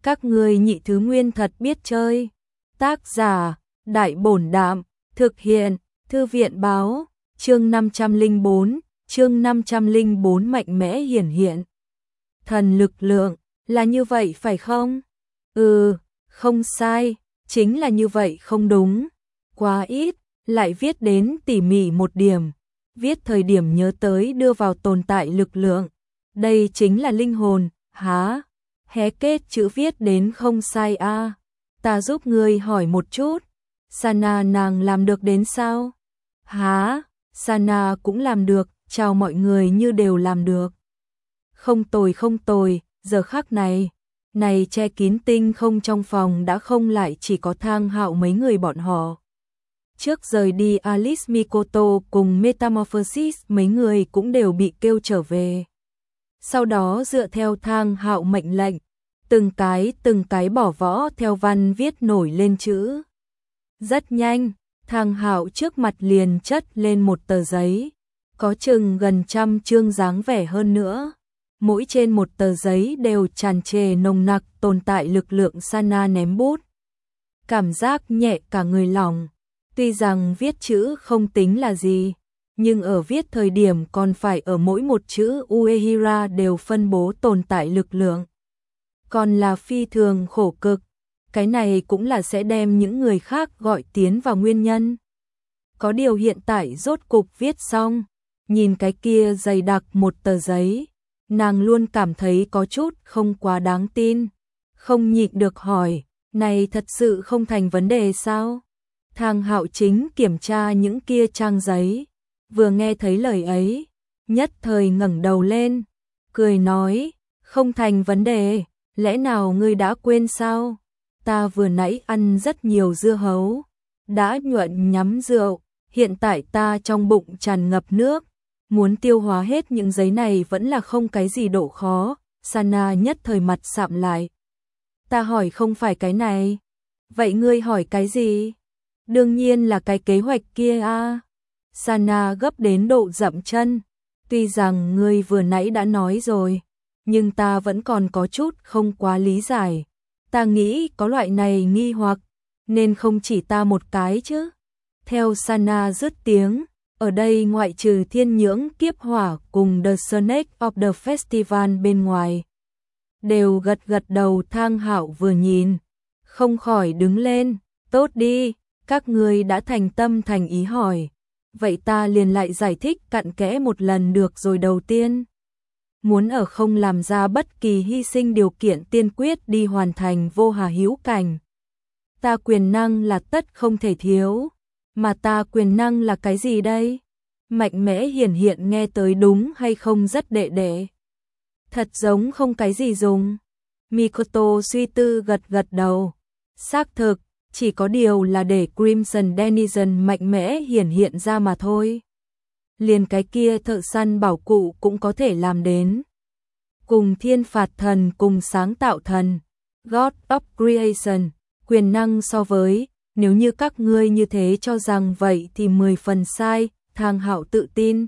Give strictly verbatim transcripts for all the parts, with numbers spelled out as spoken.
Các ngươi nhị thứ nguyên thật biết chơi. Tác giả, Đại Bổn Đạm, thực hiện, Thư viện Báo, chương năm trăm lẻ bốn, chương năm trăm lẻ bốn mạnh mẽ hiển hiện. Thần lực lượng, là như vậy phải không? Ừ, không sai, chính là như vậy không đúng. Quá ít, lại viết đến tỉ mỉ một điểm. Viết thời điểm nhớ tới đưa vào tồn tại lực lượng. Đây chính là linh hồn, há? Hé kết chữ viết đến không sai a. À. Ta giúp ngươi hỏi một chút. Sana nàng làm được đến sao? Há? Sana cũng làm được, chào mọi người như đều làm được. Không tồi không tồi, giờ khắc này. Này che kín tinh không trong phòng đã không lại chỉ có Thang Hạo mấy người bọn họ. Trước rời đi Alice Mikoto cùng Metamorphosis mấy người cũng đều bị kêu trở về. Sau đó dựa theo Thang Hạo mệnh lệnh, từng cái từng cái bỏ võ theo văn viết nổi lên chữ. Rất nhanh, Thang Hạo trước mặt liền chất lên một tờ giấy, có chừng gần trăm chương dáng vẻ hơn nữa. Mỗi trên một tờ giấy đều tràn trề nồng nặc tồn tại lực lượng Sana ném bút. Cảm giác nhẹ cả người lòng. Tuy rằng viết chữ không tính là gì, nhưng ở viết thời điểm còn phải ở mỗi một chữ Uehira đều phân bố tồn tại lực lượng. Còn là phi thường khổ cực, cái này cũng là sẽ đem những người khác gọi tiến vào nguyên nhân. Có điều hiện tại rốt cục viết xong, nhìn cái kia dày đặc một tờ giấy, nàng luôn cảm thấy có chút không quá đáng tin, không nhịn được hỏi, này thật sự không thành vấn đề sao? Thang Hạo chính kiểm tra những kia trang giấy, vừa nghe thấy lời ấy, nhất thời ngẩng đầu lên, cười nói, không thành vấn đề, lẽ nào ngươi đã quên sao? Ta vừa nãy ăn rất nhiều dưa hấu, đã nhuận nhắm rượu, hiện tại ta trong bụng tràn ngập nước, muốn tiêu hóa hết những giấy này vẫn là không cái gì độ khó. Sana nhất thời mặt sạm lại. Ta hỏi không phải cái này, vậy ngươi hỏi cái gì? Đương nhiên là cái kế hoạch kia a. À. Sana gấp đến độ dậm chân, tuy rằng ngươi vừa nãy đã nói rồi, nhưng ta vẫn còn có chút không quá lý giải. Ta nghĩ có loại này nghi hoặc, nên không chỉ ta một cái chứ. Theo Sana dứt tiếng, ở đây ngoại trừ Thiên Nhưỡng Kiếp Hỏa cùng The Snake of the Festival bên ngoài, đều gật gật đầu. Thang Hạo vừa nhìn, không khỏi đứng lên, tốt đi, các ngươi đã thành tâm thành ý hỏi. Vậy ta liền lại giải thích cặn kẽ một lần được rồi. Đầu tiên, muốn ở không làm ra bất kỳ hy sinh điều kiện tiên quyết đi hoàn thành vô hà hữu cảnh. Ta quyền năng là tất không thể thiếu, mà ta quyền năng là cái gì đây? Mạnh mẽ hiển hiện nghe tới đúng hay không rất đệ đệ? Thật giống không cái gì dùng. Mikoto suy tư gật gật đầu. Xác thực, chỉ có điều là để Crimson Denizen mạnh mẽ hiển hiện ra mà thôi. Liền cái kia thợ săn bảo cụ cũng có thể làm đến. Cùng thiên phạt thần cùng sáng tạo thần, God of Creation, quyền năng so với, nếu như các ngươi như thế cho rằng vậy thì mười phần sai. Thang Hạo tự tin.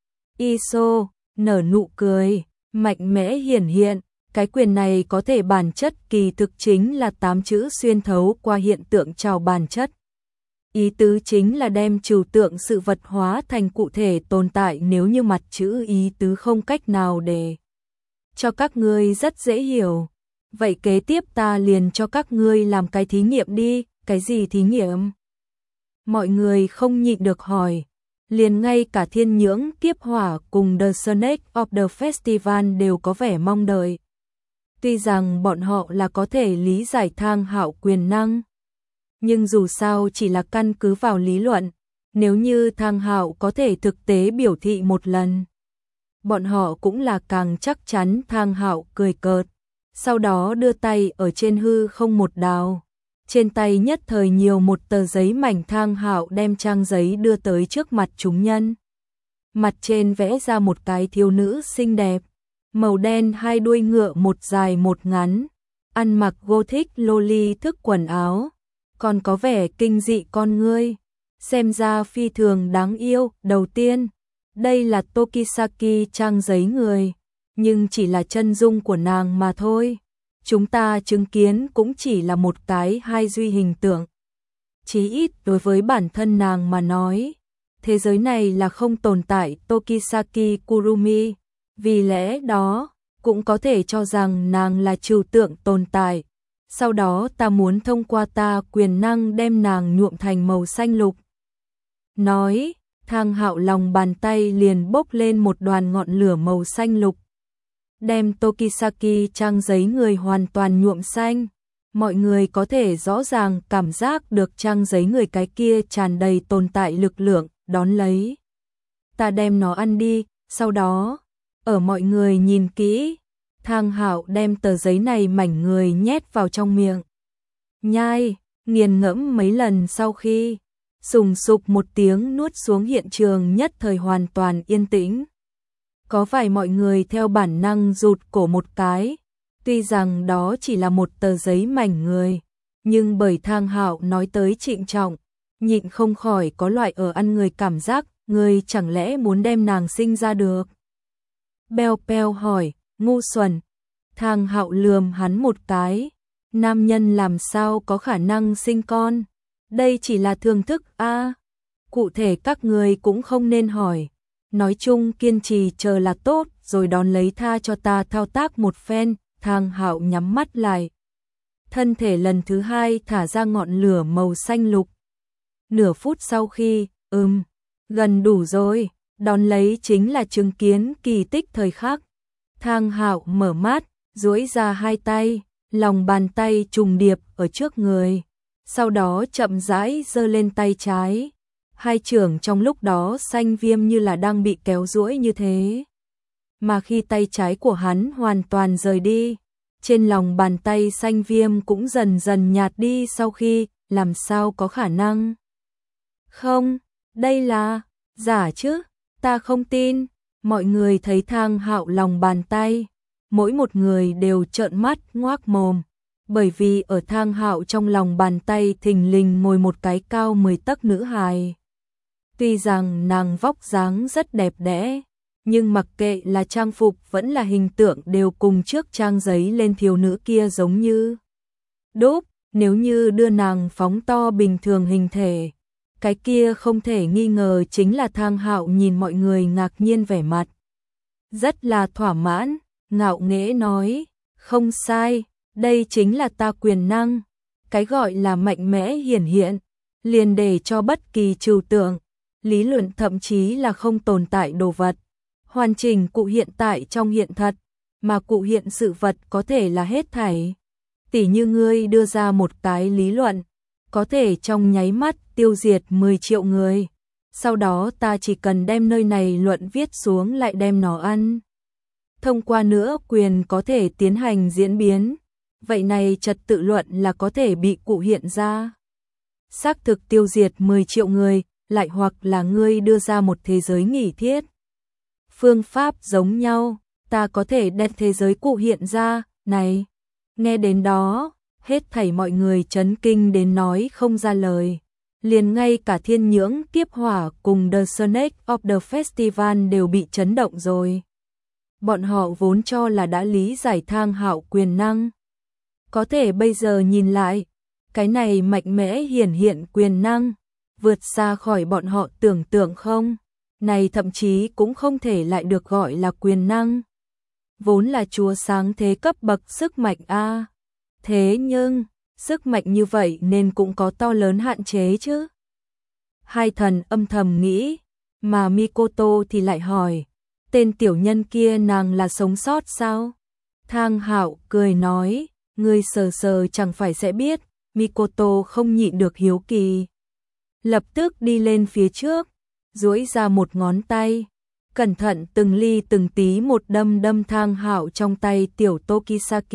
Iso, nở nụ cười, mạnh mẽ hiển hiện, cái quyền này có thể bản chất kỳ thực chính là tám chữ xuyên thấu qua hiện tượng trào bản chất. Ý tứ chính là đem trừu tượng sự vật hóa thành cụ thể tồn tại. Nếu như mặt chữ ý tứ không cách nào để cho các ngươi rất dễ hiểu, vậy kế tiếp ta liền cho các ngươi làm cái thí nghiệm đi. Cái gì thí nghiệm? Mọi người không nhịn được hỏi. Liền ngay cả Thiên Nhưỡng Kiếp Hỏa cùng The Snake of the Festival đều có vẻ mong đợi. Tuy rằng bọn họ là có thể lý giải Thang Hạo quyền năng, nhưng dù sao chỉ là căn cứ vào lý luận. Nếu như Thang Hạo có thể thực tế biểu thị một lần, bọn họ cũng là càng chắc chắn. Thang Hạo cười cợt, sau đó đưa tay ở trên hư không một đào. Trên tay nhất thời nhiều một tờ giấy mảnh. Thang Hạo đem trang giấy đưa tới trước mặt chúng nhân. Mặt trên vẽ ra một cái thiếu nữ xinh đẹp, màu đen, hai đuôi ngựa, một dài một ngắn, ăn mặc gothic loli thức quần áo, còn có vẻ kinh dị con ngươi, xem ra phi thường đáng yêu. Đầu tiên, đây là Tokisaki trang giấy người, nhưng chỉ là chân dung của nàng mà thôi. chúng ta chứng kiến cũng chỉ là một cái hai duy hình tượng. Chí ít đối với bản thân nàng mà nói, thế giới này là không tồn tại Tokisaki Kurumi, vì lẽ đó cũng có thể cho rằng nàng là trừu tượng tồn tại. Sau đó ta muốn thông qua ta quyền năng đem nàng nhuộm thành màu xanh lục. Nói, Thang Hạo lòng bàn tay liền bốc lên một đoàn ngọn lửa màu xanh lục. Đem Tokisaki trang giấy người hoàn toàn nhuộm xanh. Mọi người có thể rõ ràng cảm giác được trang giấy người cái kia tràn đầy tồn tại lực lượng, đón lấy. Ta đem nó ăn đi, sau đó, ở mọi người nhìn kỹ, Thang Hạo đem tờ giấy này mảnh người nhét vào trong miệng. Nhai, nghiền ngẫm mấy lần sau khi, sùng sục một tiếng nuốt xuống, hiện trường nhất thời hoàn toàn yên tĩnh. Có vài mọi người theo bản năng rụt cổ một cái, tuy rằng đó chỉ là một tờ giấy mảnh người, nhưng bởi Thang Hạo nói tới trịnh trọng, nhịn không khỏi có loại ở ăn người cảm giác, người chẳng lẽ muốn đem nàng sinh ra được. Beo Beo hỏi, ngu xuẩn. Thang Hạo lườm hắn một cái, nam nhân làm sao có khả năng sinh con, đây chỉ là thưởng thức a. À, cụ thể các người cũng không nên hỏi. Nói chung kiên trì chờ là tốt, rồi đón lấy tha cho ta thao tác một phen. Thang Hạo nhắm mắt lại, thân thể lần thứ hai thả ra ngọn lửa màu xanh lục. Nửa phút sau khi, ừm, gần đủ rồi, đón lấy chính là chứng kiến kỳ tích thời khắc. Thang Hạo mở mắt, duỗi ra hai tay, lòng bàn tay trùng điệp ở trước người, sau đó chậm rãi giơ lên tay trái. Hai chưởng trong lúc đó xanh viêm như là đang bị kéo duỗi như thế. Mà khi tay trái của hắn hoàn toàn rời đi, trên lòng bàn tay xanh viêm cũng dần dần nhạt đi. Sau khi, làm sao có khả năng? Không, đây là giả chứ, ta không tin. Mọi người thấy Thang Hạo lòng bàn tay, mỗi một người đều trợn mắt ngoác mồm, bởi vì ở Thang Hạo trong lòng bàn tay thình lình ngồi một cái cao mười tấc nữ hài. Tuy rằng nàng vóc dáng rất đẹp đẽ, nhưng mặc kệ là trang phục vẫn là hình tượng đều cùng trước trang giấy lên thiếu nữ kia giống như đúc. Nếu như đưa nàng phóng to bình thường hình thể, cái kia không thể nghi ngờ chính là Thang Hạo nhìn mọi người ngạc nhiên vẻ mặt. Rất là thỏa mãn, ngạo nghễ nói, không sai, đây chính là ta quyền năng. Cái gọi là mạnh mẽ hiển hiện, liền để cho bất kỳ trừu tượng, lý luận thậm chí là không tồn tại đồ vật, hoàn chỉnh cụ hiện tại trong hiện thật, mà cụ hiện sự vật có thể là hết thảy. Tỉ như ngươi đưa ra một cái lý luận, có thể trong nháy mắt tiêu diệt mười triệu người, sau đó ta chỉ cần đem nơi này luận viết xuống lại đem nó ăn. Thông qua nữa quyền có thể tiến hành diễn biến, vậy này trật tự luận là có thể bị cụ hiện ra. Xác thực tiêu diệt mười triệu người, lại hoặc là ngươi đưa ra một thế giới nghỉ thiết. Phương pháp giống nhau, ta có thể đem thế giới cụ hiện ra, này. Nghe đến đó, hết thảy mọi người chấn kinh đến nói không ra lời. Liền ngay cả Thiên Nhưỡng, Kiếp Hỏa cùng The Snake of the Festival đều bị chấn động rồi. Bọn họ vốn cho là đã lý giải Thang Hạo quyền năng. Có thể bây giờ nhìn lại, cái này mạnh mẽ hiển hiện quyền năng, vượt xa khỏi bọn họ tưởng tượng không. Này thậm chí cũng không thể lại được gọi là quyền năng. Vốn là chúa sáng thế cấp bậc sức mạnh a. Thế nhưng, sức mạnh như vậy nên cũng có to lớn hạn chế chứ. Hai thần âm thầm nghĩ, mà Mikoto thì lại hỏi, tên tiểu nhân kia nàng là sống sót sao? Thang Hạo cười nói, ngươi sờ sờ chẳng phải sẽ biết. Mikoto không nhịn được hiếu kỳ, lập tức đi lên phía trước, duỗi ra một ngón tay, cẩn thận từng ly từng tí một đâm đâm Thang Hạo trong tay tiểu Tokisaki.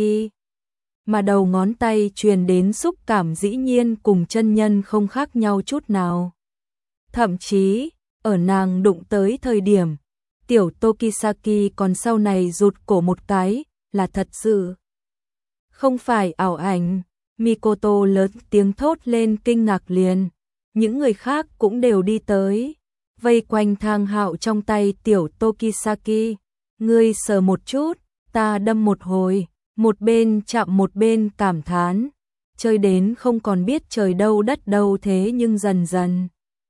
Mà đầu ngón tay truyền đến xúc cảm dĩ nhiên cùng chân nhân không khác nhau chút nào. Thậm chí, ở nàng đụng tới thời điểm, tiểu Tokisaki còn sau này rụt cổ một cái, là thật sự. Không phải ảo ảnh. Mikoto lớn tiếng thốt lên kinh ngạc liền. Những người khác cũng đều đi tới, vây quanh Thang Hạo trong tay tiểu Tokisaki. Ngươi sờ một chút, ta đâm một hồi, Một bên chạm một bên cảm thán, chơi đến không còn biết trời đâu đất đâu thế nhưng dần dần.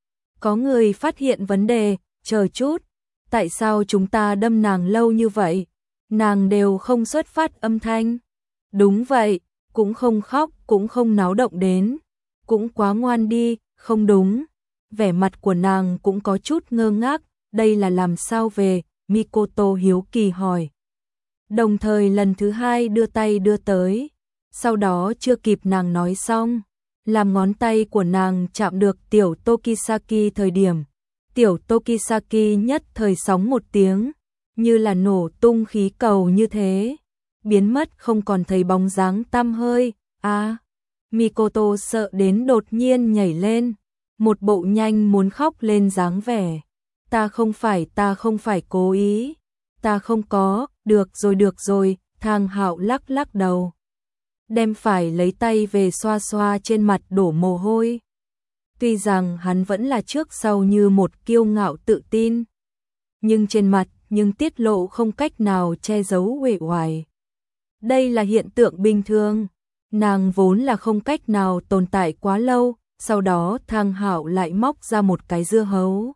Có người phát hiện vấn đề, chờ chút, tại sao chúng ta đâm nàng lâu như vậy? Nàng đều không xuất phát âm thanh. Đúng vậy, cũng không khóc, cũng không náo động đến. Cũng quá ngoan đi, không đúng. Vẻ mặt của nàng cũng có chút ngơ ngác, đây là làm sao về, Mikoto hiếu kỳ hỏi. Đồng thời lần thứ hai đưa tay đưa tới. Sau đó chưa kịp nàng nói xong, làm ngón tay của nàng chạm được tiểu Tokisaki thời điểm. Tiểu Tokisaki nhất thời sóng một tiếng, như là nổ tung khí cầu như thế, biến mất không còn thấy bóng dáng tăm hơi. À, Mikoto sợ đến đột nhiên nhảy lên, một bộ nhanh muốn khóc lên dáng vẻ. Ta không phải, ta không phải cố ý, ta không có, được rồi được rồi, Thang Hạo lắc lắc đầu. Đem phải lấy tay về xoa xoa trên mặt đổ mồ hôi. Tuy rằng hắn vẫn là trước sau như một kiêu ngạo tự tin, nhưng trên mặt nhưng tiết lộ không cách nào che giấu uể oải. Đây là hiện tượng bình thường, nàng vốn là không cách nào tồn tại quá lâu, sau đó Thang Hạo lại móc ra một cái dưa hấu.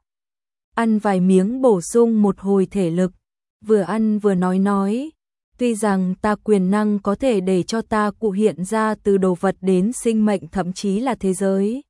Ăn vài miếng bổ sung một hồi thể lực, vừa ăn vừa nói nói. Tuy rằng ta quyền năng có thể để cho ta cụ hiện ra từ đồ vật đến sinh mệnh thậm chí là thế giới.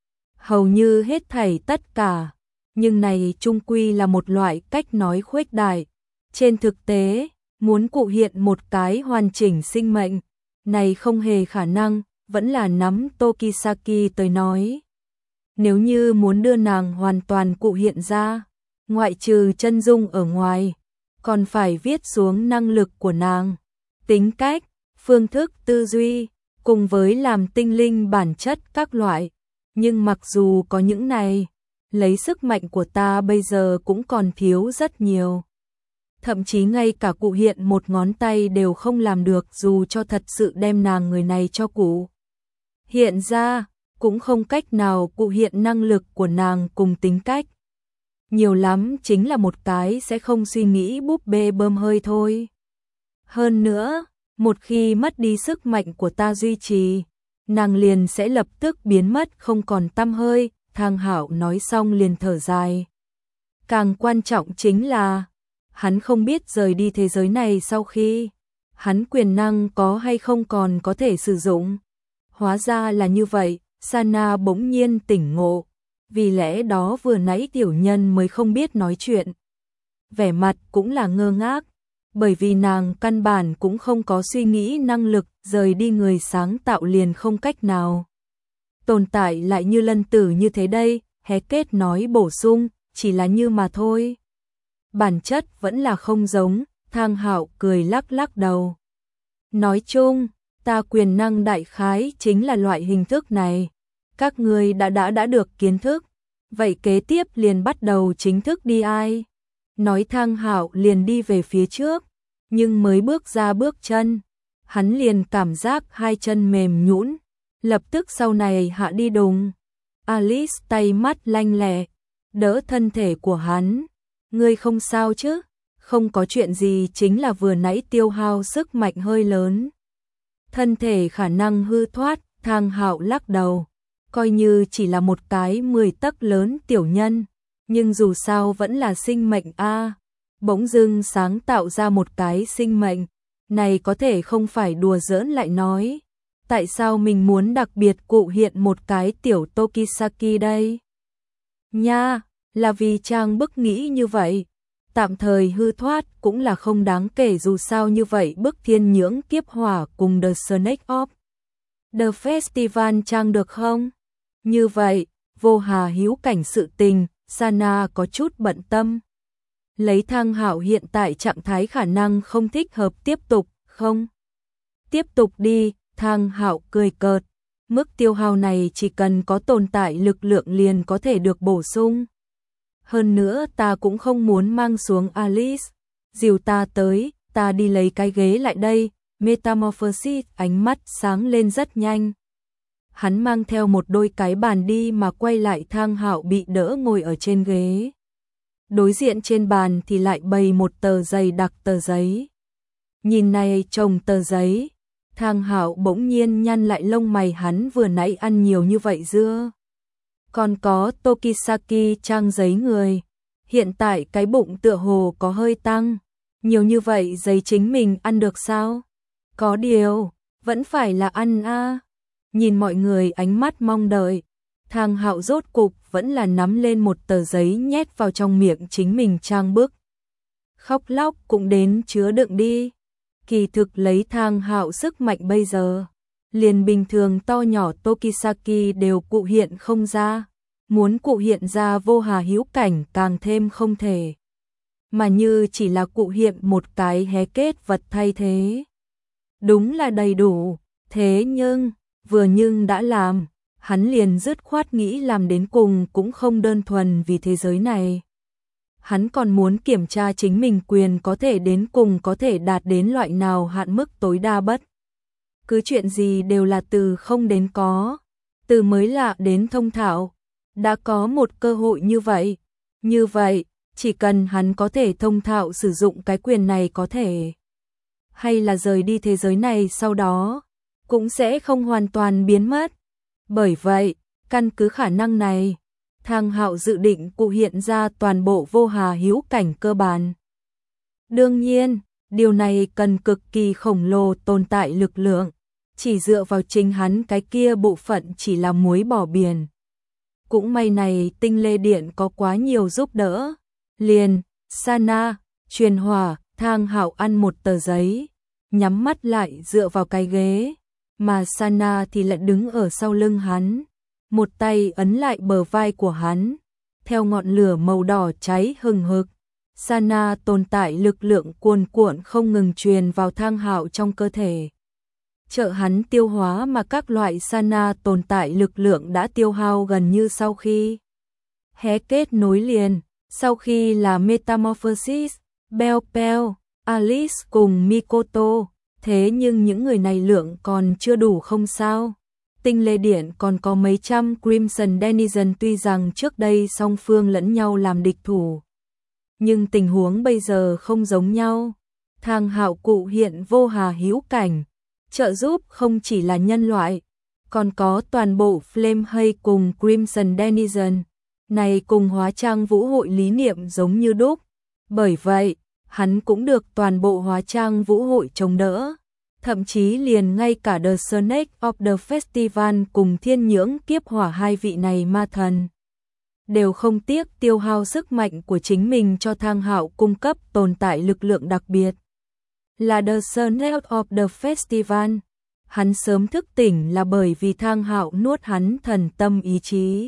Hầu như hết thảy tất cả, nhưng này chung quy là một loại cách nói khuếch đại. Trên thực tế, muốn cụ hiện một cái hoàn chỉnh sinh mệnh, này không hề khả năng, vẫn là nắm Tokisaki tới nói. Nếu như muốn đưa nàng hoàn toàn cụ hiện ra, ngoại trừ chân dung ở ngoài, còn phải viết xuống năng lực của nàng, tính cách, phương thức tư duy, cùng với làm tinh linh bản chất các loại. Nhưng mặc dù có những này, lấy sức mạnh của ta bây giờ cũng còn thiếu rất nhiều. Thậm chí ngay cả cụ hiện một ngón tay đều không làm được, dù cho thật sự đem nàng người này cho cụ hiện ra, cũng không cách nào cụ hiện năng lực của nàng cùng tính cách. Nhiều lắm chính là một cái sẽ không suy nghĩ búp bê bơm hơi thôi. Hơn nữa, một khi mất đi sức mạnh của ta duy trì, nàng liền sẽ lập tức biến mất không còn tăm hơi. Thang Hạo nói xong liền thở dài. Càng quan trọng chính là, hắn không biết rời đi thế giới này sau khi, hắn quyền năng có hay không còn có thể sử dụng. Hóa ra là như vậy, Sana bỗng nhiên tỉnh ngộ. Vì lẽ đó vừa nãy tiểu nhân mới không biết nói chuyện. Vẻ mặt cũng là ngơ ngác, bởi vì nàng căn bản cũng không có suy nghĩ năng lực, rời đi người sáng tạo liền không cách nào tồn tại lại như Lân Tử như thế đây. Hé kết nói bổ sung, chỉ là như mà thôi. Bản chất vẫn là không giống. Thang Hạo cười lắc lắc đầu. Nói chung, ta quyền năng đại khái chính là loại hình thức này. Các ngươi đã đã đã được kiến thức, vậy kế tiếp liền bắt đầu chính thức đi ai. Nói Thang Hạo liền đi về phía trước, nhưng mới bước ra bước chân, hắn liền cảm giác hai chân mềm nhũn, lập tức sau này hạ đi đùng. Alice tay mắt lanh lẹ, đỡ thân thể của hắn. Ngươi không sao chứ? Không có chuyện gì, chính là vừa nãy tiêu hao sức mạnh hơi lớn. Thân thể khả năng hư thoát. Thang Hạo lắc đầu. Coi như chỉ là một cái mười tấc lớn tiểu nhân, nhưng dù sao vẫn là sinh mệnh a. Bỗng dưng sáng tạo ra một cái sinh mệnh, này có thể không phải đùa giỡn. Lại nói, tại sao mình muốn đặc biệt cụ hiện một cái tiểu Tokisaki đây? Nha, là vì trang bức nghĩ như vậy. Tạm thời hư thoát cũng là không đáng kể, dù sao như vậy bức thiên nhưỡng kiếp hỏa cùng The Snake of The Festival trang được không? Như vậy, vô hà hữu cảnh sự tình, Sana có chút bận tâm. Lấy Thang Hạo hiện tại trạng thái khả năng không thích hợp tiếp tục, không? Tiếp tục đi, Thang Hạo cười cợt. Mức tiêu hao này chỉ cần có tồn tại lực lượng liền có thể được bổ sung. Hơn nữa ta cũng không muốn mang xuống Alice. Dìu ta tới, ta đi lấy cái ghế lại đây. Metamorphosis, ánh mắt sáng lên rất nhanh. Hắn mang theo một đôi cái bàn đi mà quay lại. Thang Hạo bị đỡ ngồi ở trên ghế. Đối diện trên bàn thì lại bày một tờ dày đặc tờ giấy. Nhìn này chồng tờ giấy, Thang Hạo bỗng nhiên nhăn lại lông mày, hắn vừa nãy ăn nhiều như vậy dưa. Còn có Tokisaki trang giấy người, hiện tại cái bụng tựa hồ có hơi tăng, nhiều như vậy giấy chính mình ăn được sao? Có điều, vẫn phải là ăn a. Nhìn mọi người ánh mắt mong đợi, Thang Hạo rốt cục vẫn là nắm lên một tờ giấy nhét vào trong miệng chính mình trang bức. Khóc lóc cũng đến chứa đựng đi. Kỳ thực lấy Thang Hạo sức mạnh bây giờ, liền bình thường to nhỏ Tokisaki đều cụ hiện không ra, muốn cụ hiện ra vô hà hữu cảnh càng thêm không thể. Mà như chỉ là cụ hiện một cái hé kết vật thay thế. Đúng là đầy đủ, thế nhưng, vừa nhưng đã làm, hắn liền dứt khoát nghĩ làm đến cùng cũng không đơn thuần vì thế giới này. Hắn còn muốn kiểm tra chính mình quyền có thể đến cùng có thể đạt đến loại nào hạn mức tối đa bất. Cứ chuyện gì đều là từ không đến có, từ mới lạ đến thông thạo. Đã có một cơ hội như vậy, như vậy, chỉ cần hắn có thể thông thạo sử dụng cái quyền này có thể, hay là rời đi thế giới này sau đó, cũng sẽ không hoàn toàn biến mất. Bởi vậy, căn cứ khả năng này, Thang Hạo dự định cụ hiện ra toàn bộ vô hà hữu cảnh cơ bản. Đương nhiên, điều này cần cực kỳ khổng lồ tồn tại lực lượng, chỉ dựa vào chính hắn cái kia bộ phận chỉ là muối bỏ biển. Cũng may này tinh lê điện có quá nhiều giúp đỡ. Liền, Sana, truyền hỏa, Thang Hạo ăn một tờ giấy, nhắm mắt lại dựa vào cái ghế, mà Sana thì lại đứng ở sau lưng hắn, một tay ấn lại bờ vai của hắn, theo ngọn lửa màu đỏ cháy hừng hực. Sana tồn tại lực lượng cuồn cuộn không ngừng truyền vào Thang Hạo trong cơ thể, trợ hắn tiêu hóa, mà các loại Sana tồn tại lực lượng đã tiêu hao gần như sau khi hé kết nối liền. Sau khi là Metamorphosis, Bell Bell, Alice cùng Mikoto, thế nhưng những người này lượng còn chưa đủ không sao. Tinh lê điện còn có mấy trăm Crimson Denizen, tuy rằng trước đây song phương lẫn nhau làm địch thủ, nhưng tình huống bây giờ không giống nhau. Thang Hạo cụ hiện vô hà hữu cảnh, trợ giúp không chỉ là nhân loại, còn có toàn bộ Flame Hay cùng Crimson Denizen. Này cùng hóa trang vũ hội lý niệm giống như đúc, bởi vậy, hắn cũng được toàn bộ hóa trang vũ hội chống đỡ, thậm chí liền ngay cả The Snake of the Festival cùng Thiên Nhưỡng Kiếp Hỏa hai vị này ma thần, đều không tiếc tiêu hao sức mạnh của chính mình cho Thang Hạo cung cấp tồn tại lực lượng đặc biệt. Là The Snake of the Festival, hắn sớm thức tỉnh là bởi vì Thang Hạo nuốt hắn thần tâm ý chí.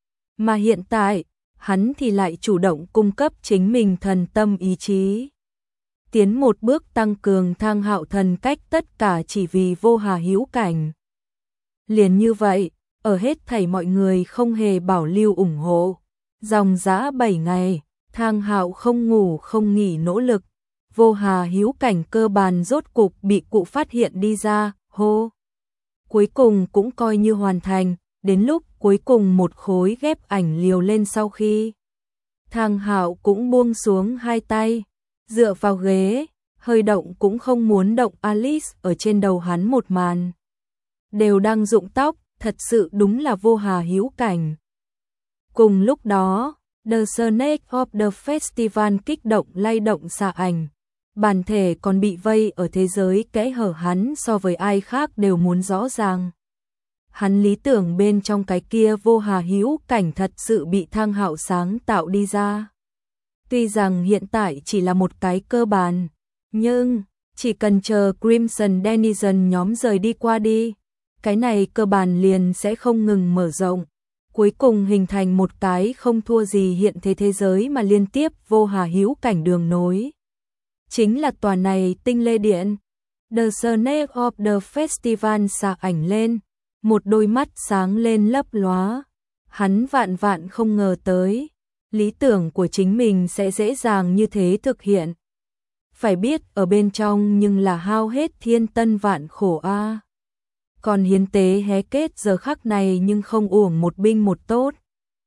Mà hiện tại, hắn thì lại chủ động cung cấp chính mình thần tâm ý chí. Tiến một bước tăng cường Thang Hạo thần cách, tất cả chỉ vì vô hà hữu cảnh. Liền như vậy, ở hết thảy mọi người không hề bảo lưu ủng hộ. Dòng dã bảy ngày, Thang Hạo không ngủ không nghỉ nỗ lực. Vô hà hữu cảnh cơ bản rốt cục bị cụ phát hiện đi ra, hô. Cuối cùng cũng coi như hoàn thành. Đến lúc cuối cùng một khối ghép ảnh liều lên sau khi, Thang Hạo cũng buông xuống hai tay, dựa vào ghế, hơi động cũng không muốn động. Alice ở trên đầu hắn một màn, đều đang rụng tóc, thật sự đúng là vô hà hữu cảnh. Cùng lúc đó, The Snake of the Festival kích động lay động xạ ảnh, bản thể còn bị vây ở thế giới kẽ hở, hắn so với ai khác đều muốn rõ ràng. Hắn lý tưởng bên trong cái kia vô hà hữu cảnh thật sự bị Thang Hạo sáng tạo đi ra. Tuy rằng hiện tại chỉ là một cái cơ bản, nhưng chỉ cần chờ Crimson Denizen nhóm rời đi qua đi, cái này cơ bản liền sẽ không ngừng mở rộng, cuối cùng hình thành một cái không thua gì hiện thế thế giới mà liên tiếp vô hà hữu cảnh đường nối. Chính là tòa này tinh lê điện. The Snake of the Festival xạ ảnh lên, một đôi mắt sáng lên lấp lóa. Hắn vạn vạn không ngờ tới, lý tưởng của chính mình sẽ dễ dàng như thế thực hiện. Phải biết ở bên trong nhưng là hao hết thiên tân vạn khổ a. À. Còn hiến tế hé kết giờ khắc này nhưng không uổng một binh một tốt.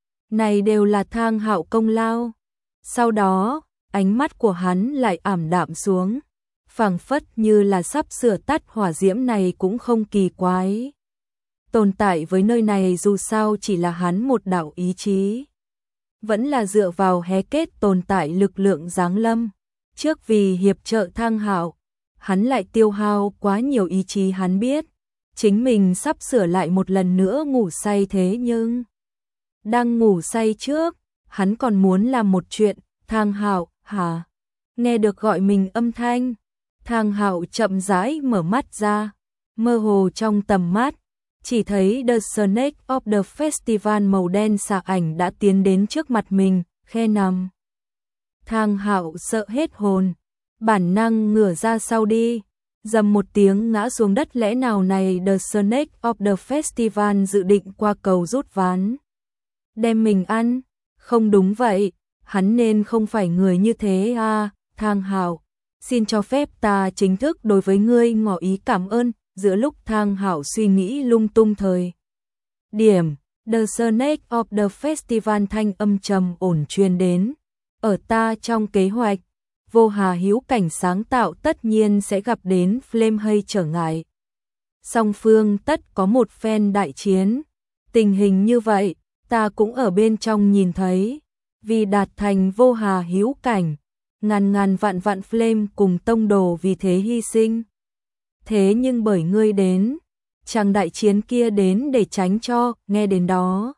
Này đều là Thang Hạo công lao. Sau đó, ánh mắt của hắn lại ảm đạm xuống. phảng phất như là sắp sửa tắt hỏa diễm này cũng không kỳ quái. Tồn tại với nơi này dù sao chỉ là hắn một đạo ý chí. Vẫn là dựa vào hé kết tồn tại lực lượng giáng lâm. Trước vì hiệp trợ Thang Hạo, hắn lại tiêu hao quá nhiều ý chí hắn biết. Chính mình sắp sửa lại một lần nữa ngủ say thế nhưng... Đang ngủ say trước, hắn còn muốn làm một chuyện. Thang Hạo, hả? Nghe được gọi mình âm thanh. Thang Hạo chậm rãi mở mắt ra. Mơ hồ trong tầm mắt, chỉ thấy The Snake of the Festival màu đen xà ảnh đã tiến đến trước mặt mình, khe nằm. Thang Hạo sợ hết hồn, bản năng ngửa ra sau đi, dầm một tiếng ngã xuống đất. Lẽ nào này The Snake of the Festival dự định qua cầu rút ván, đem mình ăn? Không đúng vậy, hắn nên không phải người như thế à. Thang Hạo, xin cho phép ta chính thức đối với ngươi ngỏ ý cảm ơn. Giữa lúc Thang Hạo suy nghĩ lung tung thời điểm, The Snake of the Festival thanh âm trầm ổn truyền đến. Ở ta trong kế hoạch, Vô Hà Hữu Cảnh sáng tạo tất nhiên sẽ gặp đến Flame hay trở ngại. Song phương tất có một phen đại chiến. Tình hình như vậy, ta cũng ở bên trong nhìn thấy. Vì đạt thành Vô Hà Hữu Cảnh, ngàn ngàn vạn vạn Flame cùng tông đồ vì thế hy sinh. Thế nhưng bởi ngươi đến, chàng đại chiến kia đến để tránh cho. Nghe đến đó,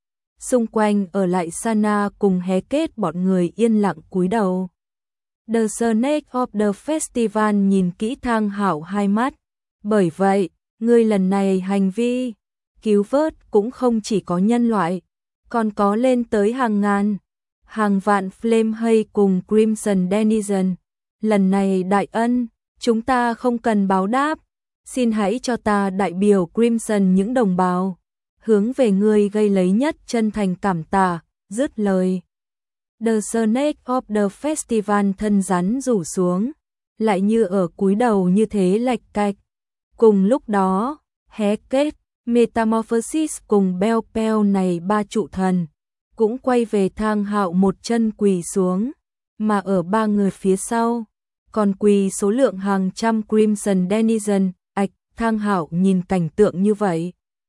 xung quanh ở lại Sana cùng hé kết bọn người yên lặng cúi đầu. The Snake of the Festival nhìn kỹ Thang Hạo hai mắt. Bởi vậy, ngươi lần này hành vi cứu vớt cũng không chỉ có nhân loại, còn có lên tới hàng ngàn, hàng vạn Flame hay cùng Crimson Denizen. Lần này đại ân, chúng ta không cần báo đáp. Xin hãy cho ta đại biểu Crimson những đồng bào, hướng về ngươi gây lấy nhất chân thành cảm tạ. Dứt lời, The Snake of the Festival thân rắn rủ xuống, lại như ở cúi đầu như thế lạch cạch. Cùng lúc đó, hé kết, Metamorphosis cùng Bell Bell này ba trụ thần, cũng quay về Thang Hạo một chân quỳ xuống, mà ở ba người phía sau, còn quỳ số lượng hàng trăm Crimson Denizen. Ạch, Thang Hạo nhìn cảnh tượng như vậy,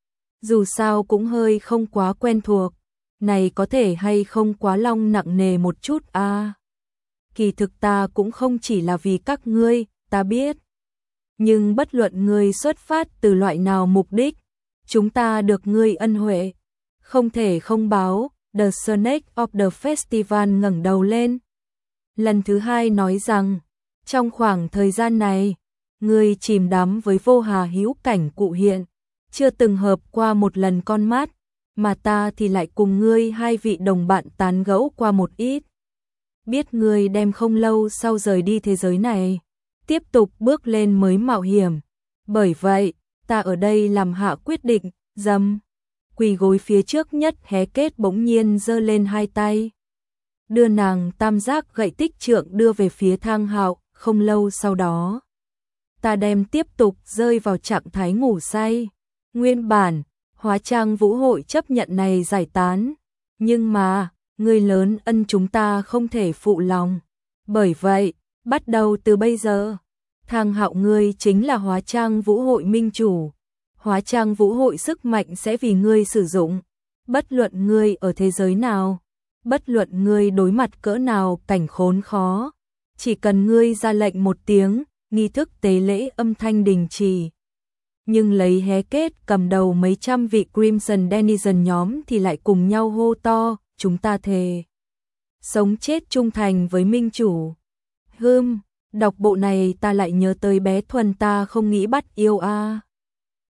dù sao cũng hơi không quá quen thuộc. Này có thể hay không quá long nặng nề một chút à? Kỳ thực ta cũng không chỉ là vì các ngươi, ta biết. Nhưng bất luận ngươi xuất phát từ loại nào mục đích, chúng ta được ngươi ân huệ, không thể không báo. The Snake of the Festival ngẩng đầu lên, lần thứ hai nói rằng, trong khoảng thời gian này, ngươi chìm đắm với Vô Hà Hữu Cảnh cụ hiện, chưa từng hợp qua một lần con mắt, mà ta thì lại cùng ngươi hai vị đồng bạn tán gẫu qua một ít. Biết ngươi đem không lâu sau rời đi thế giới này, tiếp tục bước lên mới mạo hiểm. Bởi vậy, ta ở đây làm hạ quyết định. Dầm, quỳ gối phía trước nhất hé kết bỗng nhiên giơ lên hai tay, đưa nàng tam giác gậy tích trượng đưa về phía Thang Hạo. Không lâu sau đó, ta đem tiếp tục rơi vào trạng thái ngủ say. Nguyên bản, hóa trang vũ hội chấp nhận này giải tán, nhưng mà, người lớn ân chúng ta không thể phụ lòng. Bởi vậy, bắt đầu từ bây giờ, Thang Hạo ngươi chính là hóa trang vũ hội minh chủ. Hóa trang vũ hội sức mạnh sẽ vì ngươi sử dụng, bất luận ngươi ở thế giới nào, bất luận ngươi đối mặt cỡ nào cảnh khốn khó, chỉ cần ngươi ra lệnh một tiếng, nghi thức tế lễ âm thanh đình chỉ. Nhưng lấy hé kết cầm đầu mấy trăm vị Crimson Denizen nhóm thì lại cùng nhau hô to, chúng ta thề sống chết trung thành với minh chủ. Hừm, đọc bộ này ta lại nhớ tới bé Thuần ta không nghĩ bắt yêu a. À.